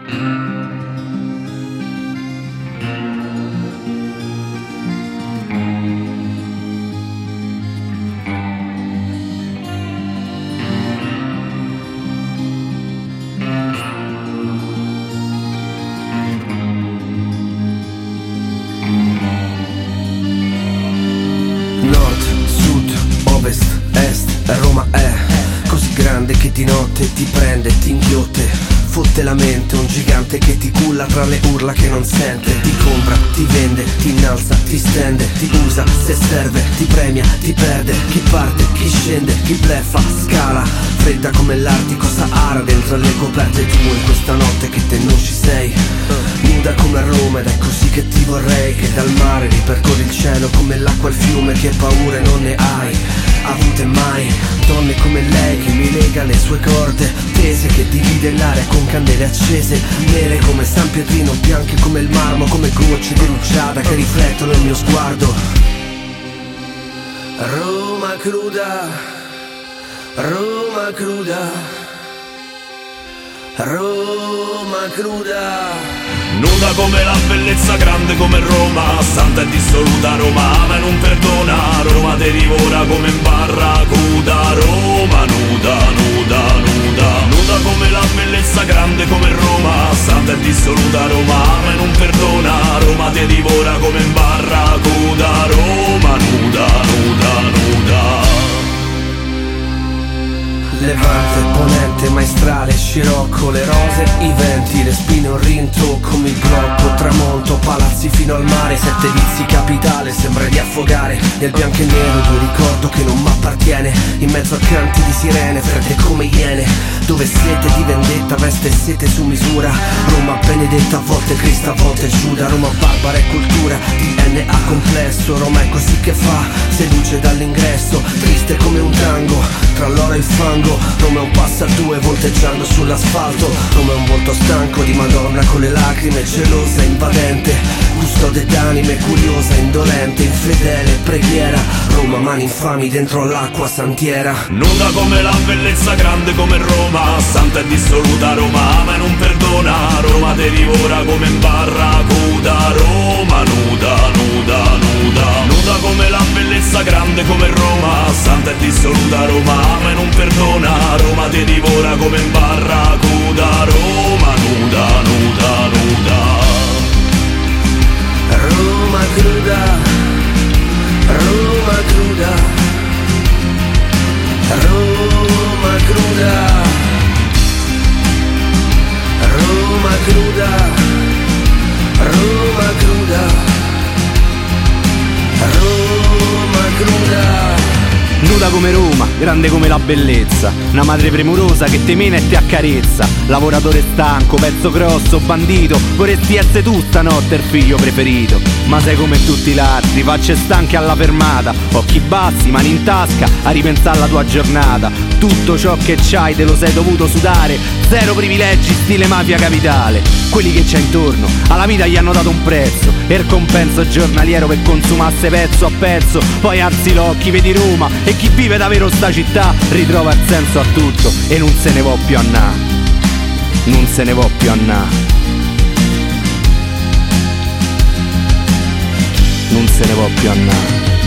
Roma è così grande che di notte ti prende, ti inghiotte, fotte la mente, un gigante che ti culla tra le urla che non sente. Ti compra, ti vende, ti innalza, ti stende, ti usa se serve, ti premia, ti perde, chi parte, chi scende, chi bleffa, scala, fredda come l'Artico Sahara dentro le coperte tue in questa notte che te non ci sei. Nuda come Roma ed è così che ti vorrei, che dal mare ripercorri il cielo come l'acqua al fiume, che paure non ne hai avute mai. Donne come lei che mi lega le sue corde tese, che divide l'aria con candele accese, nere come San Pietrino, bianche come il marmo, come gocce di rugiada che riflettono il mio sguardo. Roma cruda, Roma cruda, Roma cruda. Nuda come la bellezza, grande come Roma, santa e dissoluta Roma, ama e non perdona, Roma te divora come in barracuda. Roma nuda, nuda, nuda, nuda come la bellezza, grande come Roma, santa e dissoluta Roma, ama e non perdona, Roma te divora come in barracuda. Roma nuda, nuda, nuda. Levante, ponente, maestrale, scirocco, le rose, i venti, le spine, un rintocco, il blocco, tramonto, palazzi fino al mare, sette vizi, capitale, sembra di affogare nel bianco e nero di un ricordo che non m'appartiene, in mezzo a canti di sirene, fredde come iene, dove sete di vendetta, veste e sete su misura. Roma benedetta, a volte Cristo, a volte Giuda. Roma barbara e cultura, DNA complesso. Roma è così che fa, seduce dall'ingresso, triste come un tango, tra l'oro e il fango. Roma è un passo a due volteggiando sull'asfalto. Roma è un volto stanco di Madonna con le lacrime, gelosa, invadente, custode d'anime, curiosa, indolente, infedele, preghiera. Roma mani infami dentro l'acqua santiera. Nuda come la bellezza, grande come Roma, santa e dissoluta Roma, ama e non perdona, Roma te divora come in barracuda. Roma nuda, nuda, nuda, nuda come la bellezza, grande come Roma, santa e dissoluta Roma, ama e non perdona, Roma te divora come in barracuda. Roma nuda, nuda, nuda. Roma cruda, Roma cruda, Roma cruda, Roma cruda, Roma cruda, Roma cruda. Nuda come Roma, grande come la bellezza, una madre premurosa che te mena e ti accarezza, lavoratore stanco, pezzo grosso, bandito, vorresti essere tu stanotte il figlio preferito, ma sei come tutti gli altri, facce stanche alla fermata, occhi bassi, mani in tasca, a ripensare alla tua giornata, tutto ciò che c'hai te lo sei dovuto sudare, zero privilegi stile mafia capitale, quelli che c'è intorno, alla vita gli hanno dato un prezzo, e il compenso giornaliero per consumasse pezzo a pezzo, poi alzi l'occhi, vedi Roma, e chi vive davvero sta città ritrova il senso a tutto e non se ne va più a na, non se ne va più a na, non se ne va più a na.